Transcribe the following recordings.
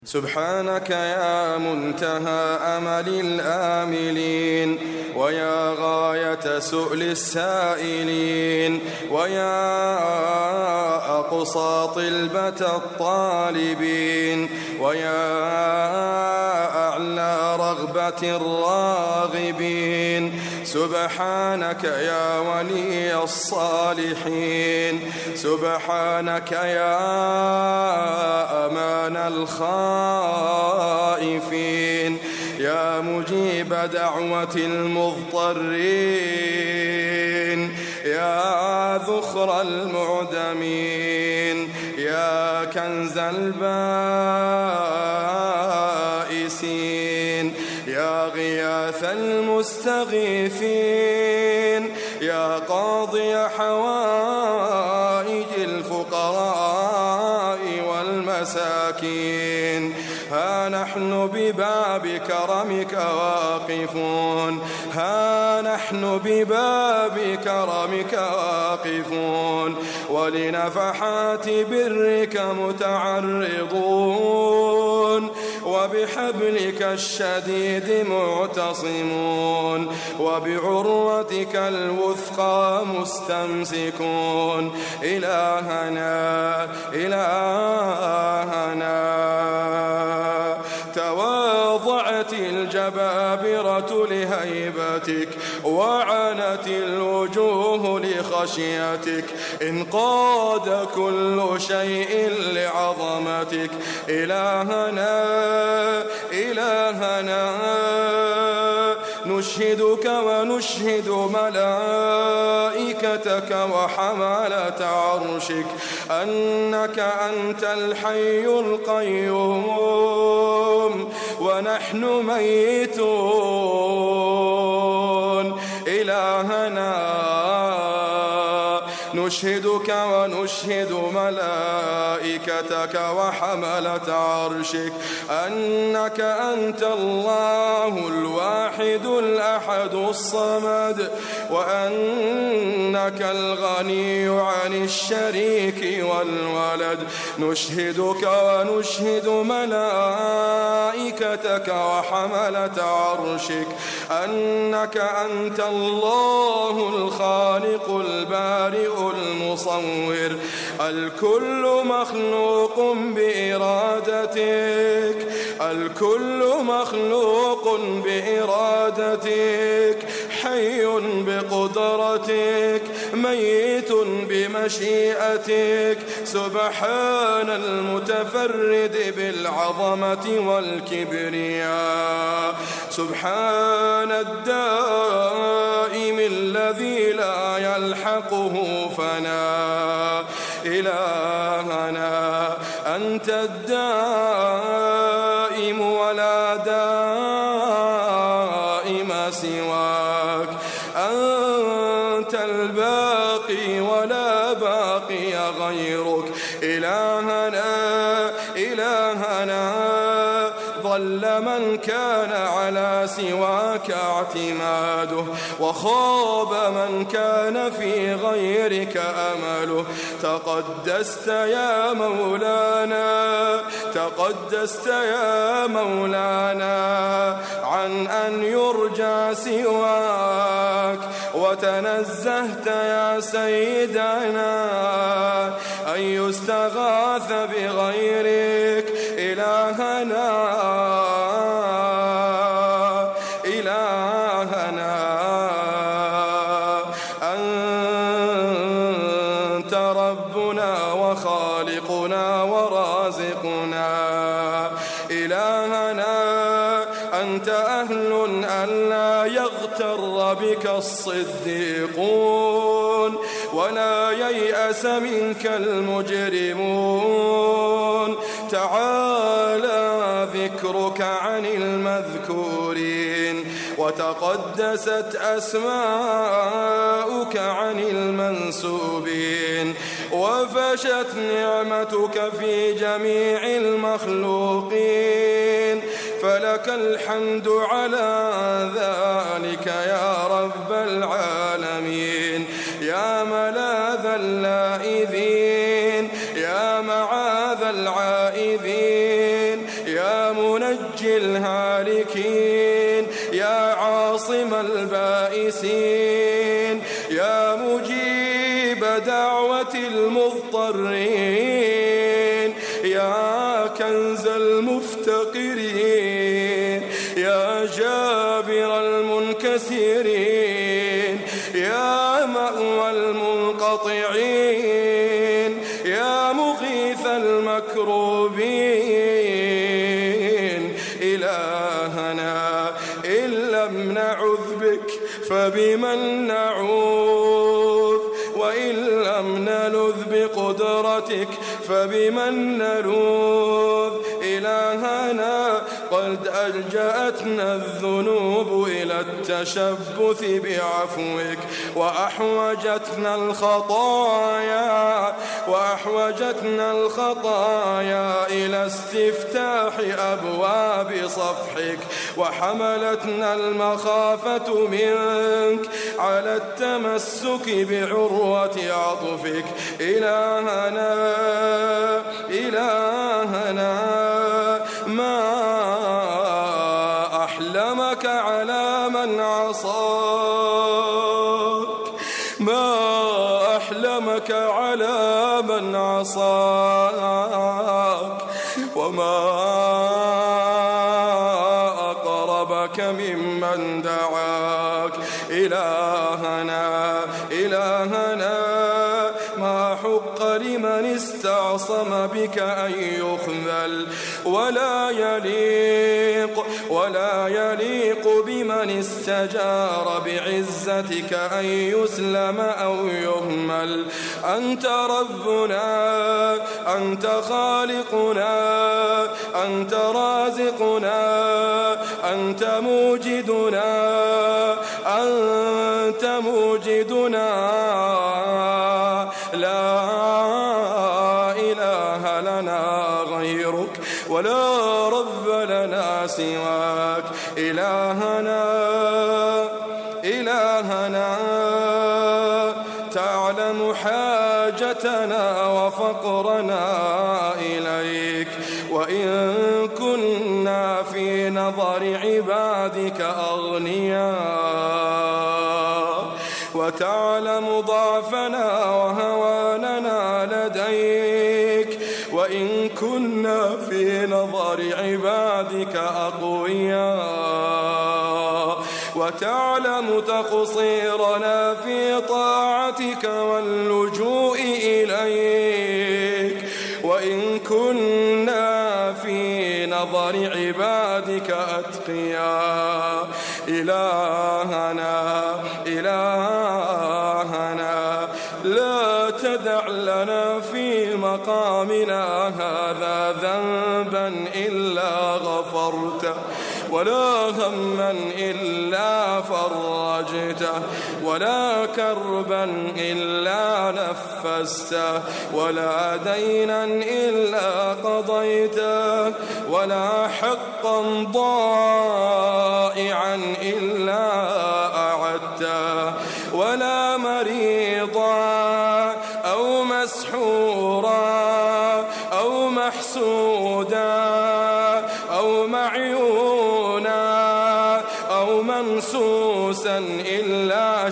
سبحانك يا منتهى أمل الآملين، ويا غاية سؤل السائلين، ويا أقصى طلبة الطالبين، ويا أعلى رغبة الراغبين. سبحانك يا ولي الصالحين، سبحانك يا أمان الخائفين، يا مجيب دعوة المضطرين، يا ذخر المعدمين، يا كنز البائسين، يا غياث المستغيثين، يا قاضي حوائج الفقراء والمساكين. ها نحن بباب كرمك واقفون، ها نحن بباب كرمك واقفون، ولنفحات برك متعرضون، وبحبلك الشديد معتصمون، وبعروتك الوثقى مستمسكون. إلهنا إلهنا، تواضعت الجبابرة لهيبتك، وعنت الوجوه لخشيتك، انقاد كل شيء لعظمتك. إلهنا إلهنا، نشهدك ونشهد ملائكتك وحملة عرشك أنك أنت الحي القيوم، ونحن ميتون. إلهنا نشهدك ونشهد ملائكتك وحملة عرشك أنك أنت الله الواحد الأحد الصمد، وأنك الغني عن الشريك والولد. نشهدك ونشهد ملائكتك وحملة عرشك أنك أنت الله الخالق البارئ المصور. الكل مخلوق بإرادتك، الكل مخلوق بإرادتك، حي بقدرتك، ميت بمشيئتك. سبحان المتفرد بالعظمة والكبرياء، سبحان الدائم الذي لا يلحقه فناء. إلهنا أنت الدائم ولا دائم سواك، أنت الباقي ولا باقي غيرك. إلهنا إلهنا، ضل من كان على سواك اعتماده، وخاب من كان في غيرك أمله. تقدست يا مولانا، تقدست يا مولانا عن أن يرجى سواك، وتنزهت يا سيدنا أن يستغاث بغيرك. إلهنا إلهنا، أنت ربنا وخالقنا ورازقنا. إلهنا أنت أهل أن لا يغتر بك الصديقون، ولا ييأس منك المجرمون. تعالى ذكرك عن المذكورين، وتقدست أسماؤك عن المنسوبين، وفشت نعمتك في جميع المخلوقين. فلك الحمد على ذلك يا رب العالمين، يا ملاذ اللائذين، يا معاذ العائذين، يا يا منجي الهالكين يا عاصم البائسين يا مجيب دعوة المضطرين يا كنز المفتقرين يا جابر المنكسرين يا مأوى المنقطعين يا مغيث المكروبين إلهنا إن لم نعوذ بك فبمن نعوذ وإن لم نلذ بقدرتك فبمن نلوذ إلهنا قد ألجأتنا الذنوب إلى التشبث بعفوك وأحوجتنا الخطايا إلى استفتاح أبواب صفحك وحملتنا المخافة منك على التمسك بعروة عطفك إلهنا ما أحلمك على من عصاك ما أحلمك على من عصاك وما أقربك ممن دعاك إلهنا ما حق لمن استعصم بك أن يخذل ولا يليق بمن استجار بعزتك أن يسلم أو يهمل أنت ربنا أنت خالقنا أنت رازقنا أنت موجدنا لا إله لنا غيرك ولا رب لنا سواك إلهنا تعلم حاجتنا وفقرنا إليك وإن كنا في نظر عبادك أغنياء وتعلم ضعفنا وهواننا لديك وإن كنا في نظر عبادك أقوياء وتعلم تقصيرنا في طاعتك واللجوء إليك وإن كنا في نظر عبادك أتقياء إلهنا لا تدع لنا في مقامنا هذا ذنبا إلا غفرته ولا هما إلا فرجته ولا كربا إلا نفسته ولا دينا إلا قضيته ولا حقا ضائعا إلا أعدته ولا مريضا أو مسحورا أو محسودا أو معيونا أو منسوسا إلا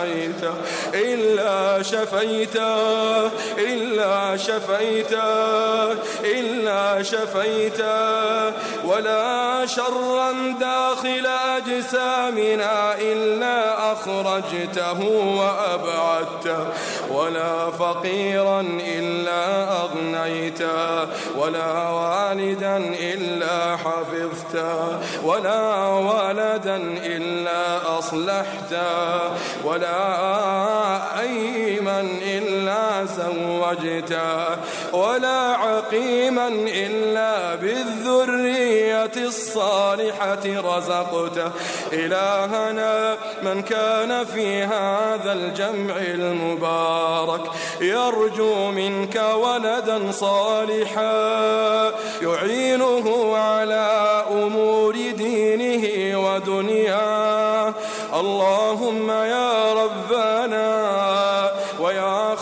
شفيته ولا شرا داخل أجسامنا إلا أخرجته وأبعدته ولا فقيرا إلا أغنيته ولا والدا إلا حفظته ولا ولدا إلا أصلحته ولا أيما إلا زوجته ولا عقيما إلا بالذرية الصالحة رزقته إلهنا من كان في هذا الجمع المبارك يرجو منك ولدا صالحا يعينه على أمور دينه ودنياه اللهم يا ربنا ويا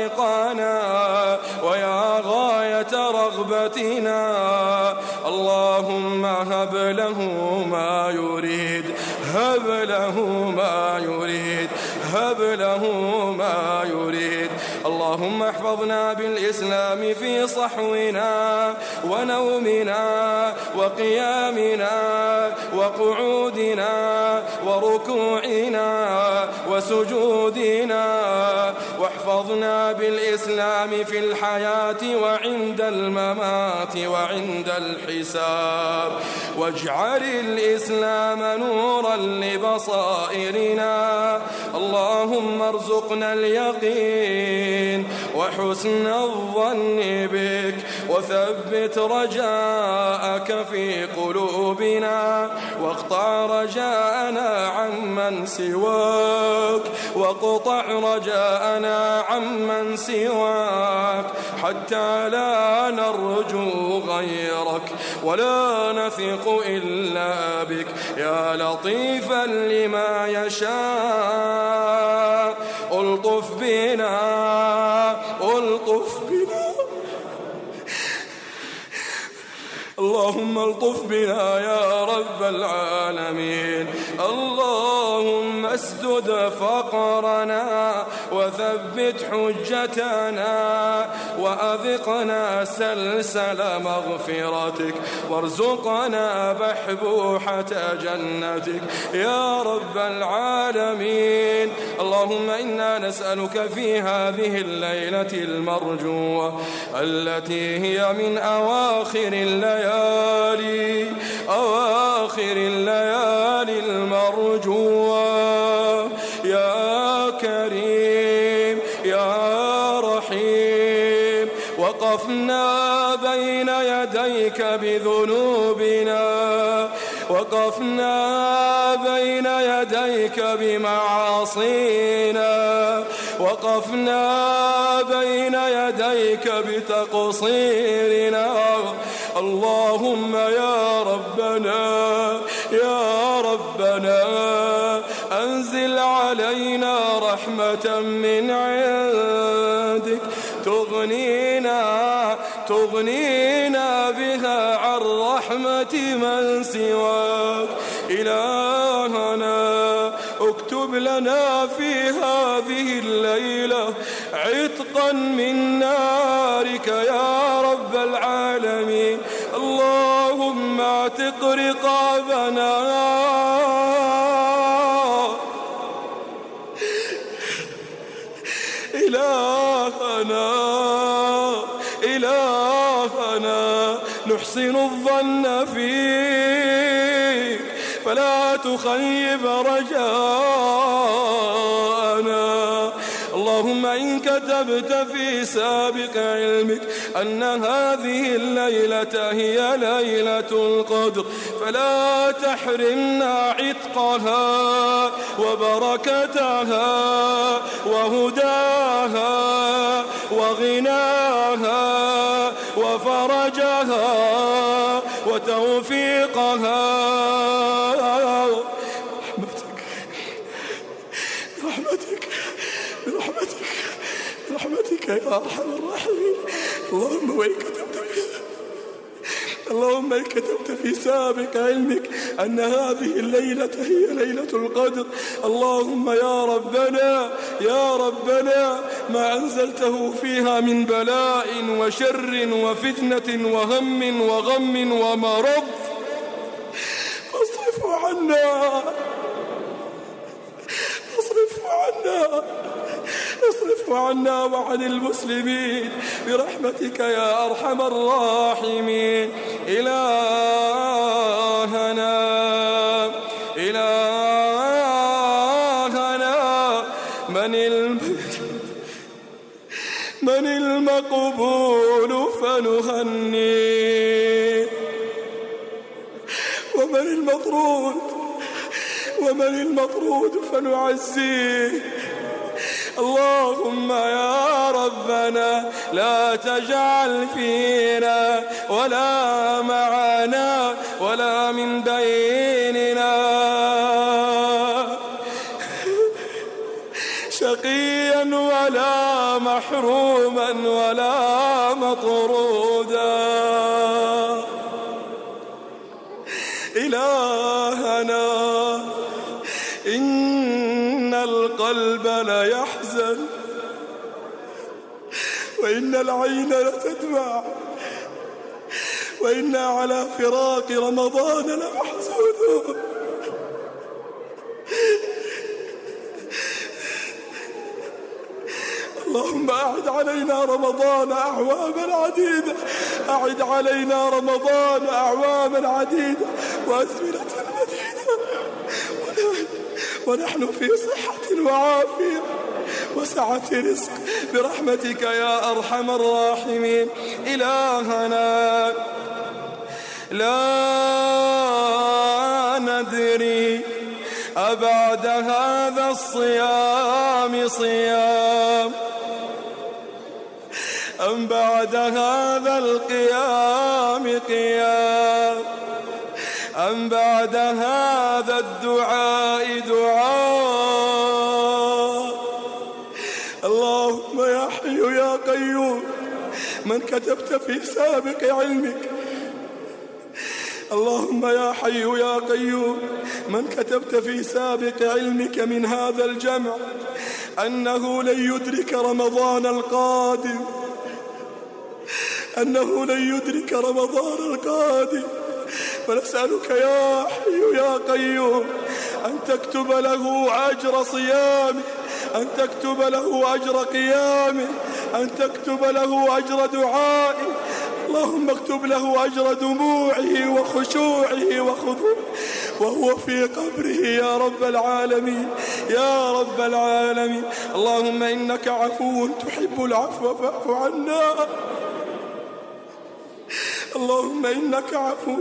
خالقنا ويا غاية رغبتنا اللهم هب له ما يريد، هب له ما يريد، هب له ما يريد. اللهم احفظنا بالإسلام في صحونا ونومنا وقيامنا وقعودنا وركوعنا وسجودنا، واحفظنا بالإسلام في الحياة وعند الممات وعند الحساب، واجعل الإسلام نورا لبصائرنا. اللهم ارزقنا اليقين وحسن الظن بك، وثبت رجاءك في قلوبنا، واقطع رجاءنا عمن سواك، واقطع رجاءنا عمن سواك، حتى لا نرجو غيرك ولا نثق إلا بك، يا لطيفا لما يشاء. ألطف بنا، ألطف بنا، اللهم الطف بنا يا رب العالمين. اللهم اسدد فقرنا وثبت حجتنا، وأذقنا سلسل مغفرتك، وارزقنا بحبوحة جنتك يا رب العالمين. اللهم إنا نسألك في هذه الليلة المرجوة التي هي من أواخر الليالي، أواخر الليالي المرجوة، يا كريم يا رحيم. وقفنا بين يديك بذنوبنا، وقفنا بين يديك بمعاصينا، وقفنا بين يديك بتقصيرنا. اللهم يا ربنا يا ربنا أنزل علينا رحمة من عندك تغنينا بها عن رحمة من سواك. إلهنا اكتب لنا في هذه الليلة عتقا من نارك يا رب العالمين. اللهم اعتق رقابنا، إلهنا نحسن الظن فيك فلا تخيب رجاءنا. اللهم إن كتبت في سابق علمك أن هذه الليلة هي ليلة القدر فلا تحرمنا عتقها وبركتها وهداها وغناها وفرجها وتوفيقها. برحمتك يا أرحم الراحمين. اللهم إن كتبت في سابق علمك أن هذه الليلة هي ليلة القدر، اللهم يا ربنا ما أنزلته فيها من بلاء وشر وفتنة وهم وغم ومرض فاصرفه عنا، اصرفه عنا وعن المسلمين برحمتك يا أرحم الراحمين. إلهنا من المقبول فنهنيه، ومن المطرود فنعزيه. اللهم يا ربنا لا تجعل فينا ولا معنا ولا من بيننا شقيا ولا محروما ولا مطرودا. إلهنا إن القلب ليحزن وإن العين لتدمع وإنا على فراق رمضان لمحزونون. اللهم أعد علينا رمضان أعواما عديدة، أعد علينا رمضان أعواما عديدة وأزمنة مديدة ونحن في صحة وعافية وسعة رزق برحمتك يا أرحم الراحمين. إلهنا لا ندري أبعد هذا الصيام صيام أم بعد هذا القيام قيام أم بعد هذا الدعاء دعاء. اللهم يا حي يا قيوم من كتبت في سابق علمك، اللهم يا حي يا قيوم من كتبت في سابق علمك من هذا الجمع أنه لن يدرك رمضان القادم، أنه لن يدرك رمضان القادم، فنسألك يا حي يا قيوم أن تكتب له أجر صيامه، أن تكتب له أجر قيامه، أن تكتب له أجر دعائه. اللهم اكتب له أجر دموعه وخشوعه وخضوعه وهو في قبره يا رب العالمين يا رب العالمين. اللهم إنك عفو تحب العفو فاعف عنا. اللهم إنك عفو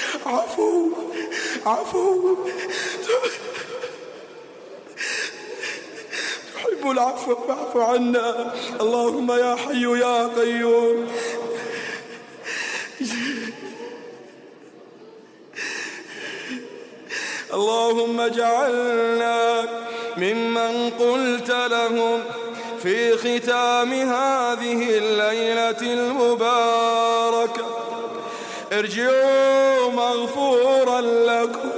تحب العفو فاعف عنا. اللهم يا حي يا قيوم اللهم اجعلنا ممن قلت لهم في ختام هذه الليلة المباركة ارجعوا مغفورا لكم،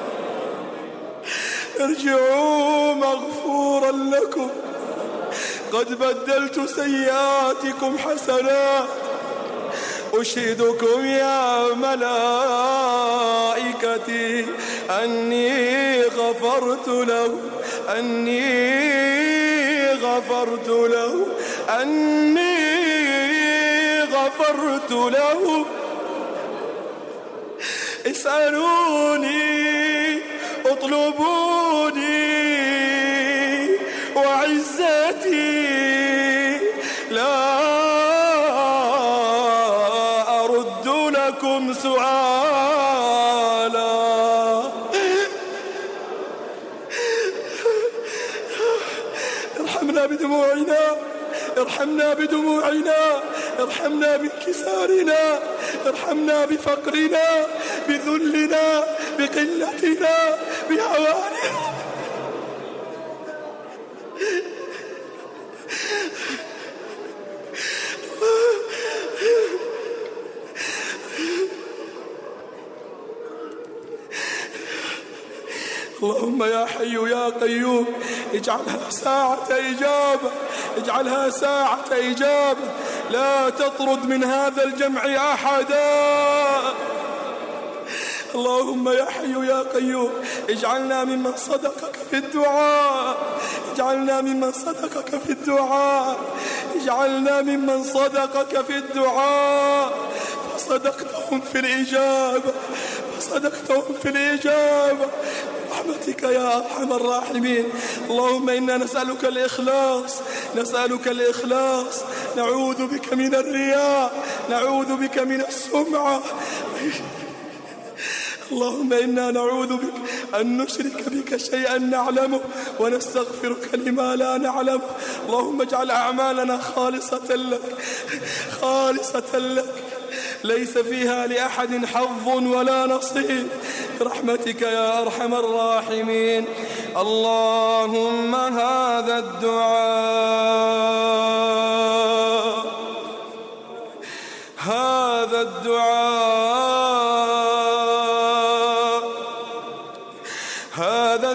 ارجعوا مغفورا لكم، قد بدلت سيئاتكم حسنات. أشهدكم يا ملائكتي أني غفرت له، أني غفرت له، أني غفرت له. اسألوني اطلبوني وعزتي لا أرد لكم سؤالا. ارحمنا بدموعنا، ارحمنا بدموعنا، ارحمنا بانكسارنا، ارحمنا بفقرنا، بذلنا، بقلتنا، بهواننا. اللهم يا حي يا قيوم اجعلها ساعة إجابة، اجعلها ساعة إجابة، لا تطرد من هذا الجمع أحدا. اللهم يا حي يا قيوم اجعلنا ممن صدقك في الدعاء، اجعلنا ممن صدقك في الدعاء، اجعلنا ممن صدقك في الدعاء فصدقتهم في الإجابة، فصدقتهم في الإجابة برحمتك يا أرحم الراحمين. اللهم إنا نسألك الإخلاص، نسألك الإخلاص، نعوذ بك من الرياء، نعوذ بك من السمعة. اللهم إنا نعوذ بك أن نشرك بك شيئا نعلمه ونستغفرك لما لا نعلمه. اللهم اجعل أعمالنا خالصة لك، خالصة لك، ليس فيها لأحد حظ ولا نصيب برحمتك يا أرحم الراحمين. اللهم هذا الدعاء، هذا الدعاء هذا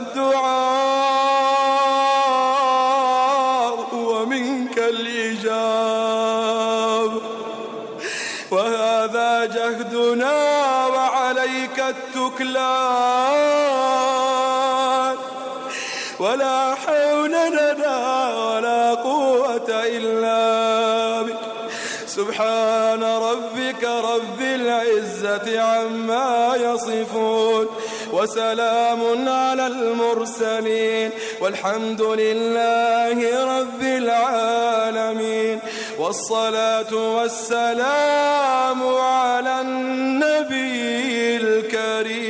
الدعاء ومنك الإجابة، وهذا جهدنا وعليك التكلان، ولا حول لنا ولا قوة إلا بك. سبحان ربك رب العزة عما يصفون، وسلام على المرسلين، والحمد لله رب العالمين. والصلاة والسلام على النبي الكريم.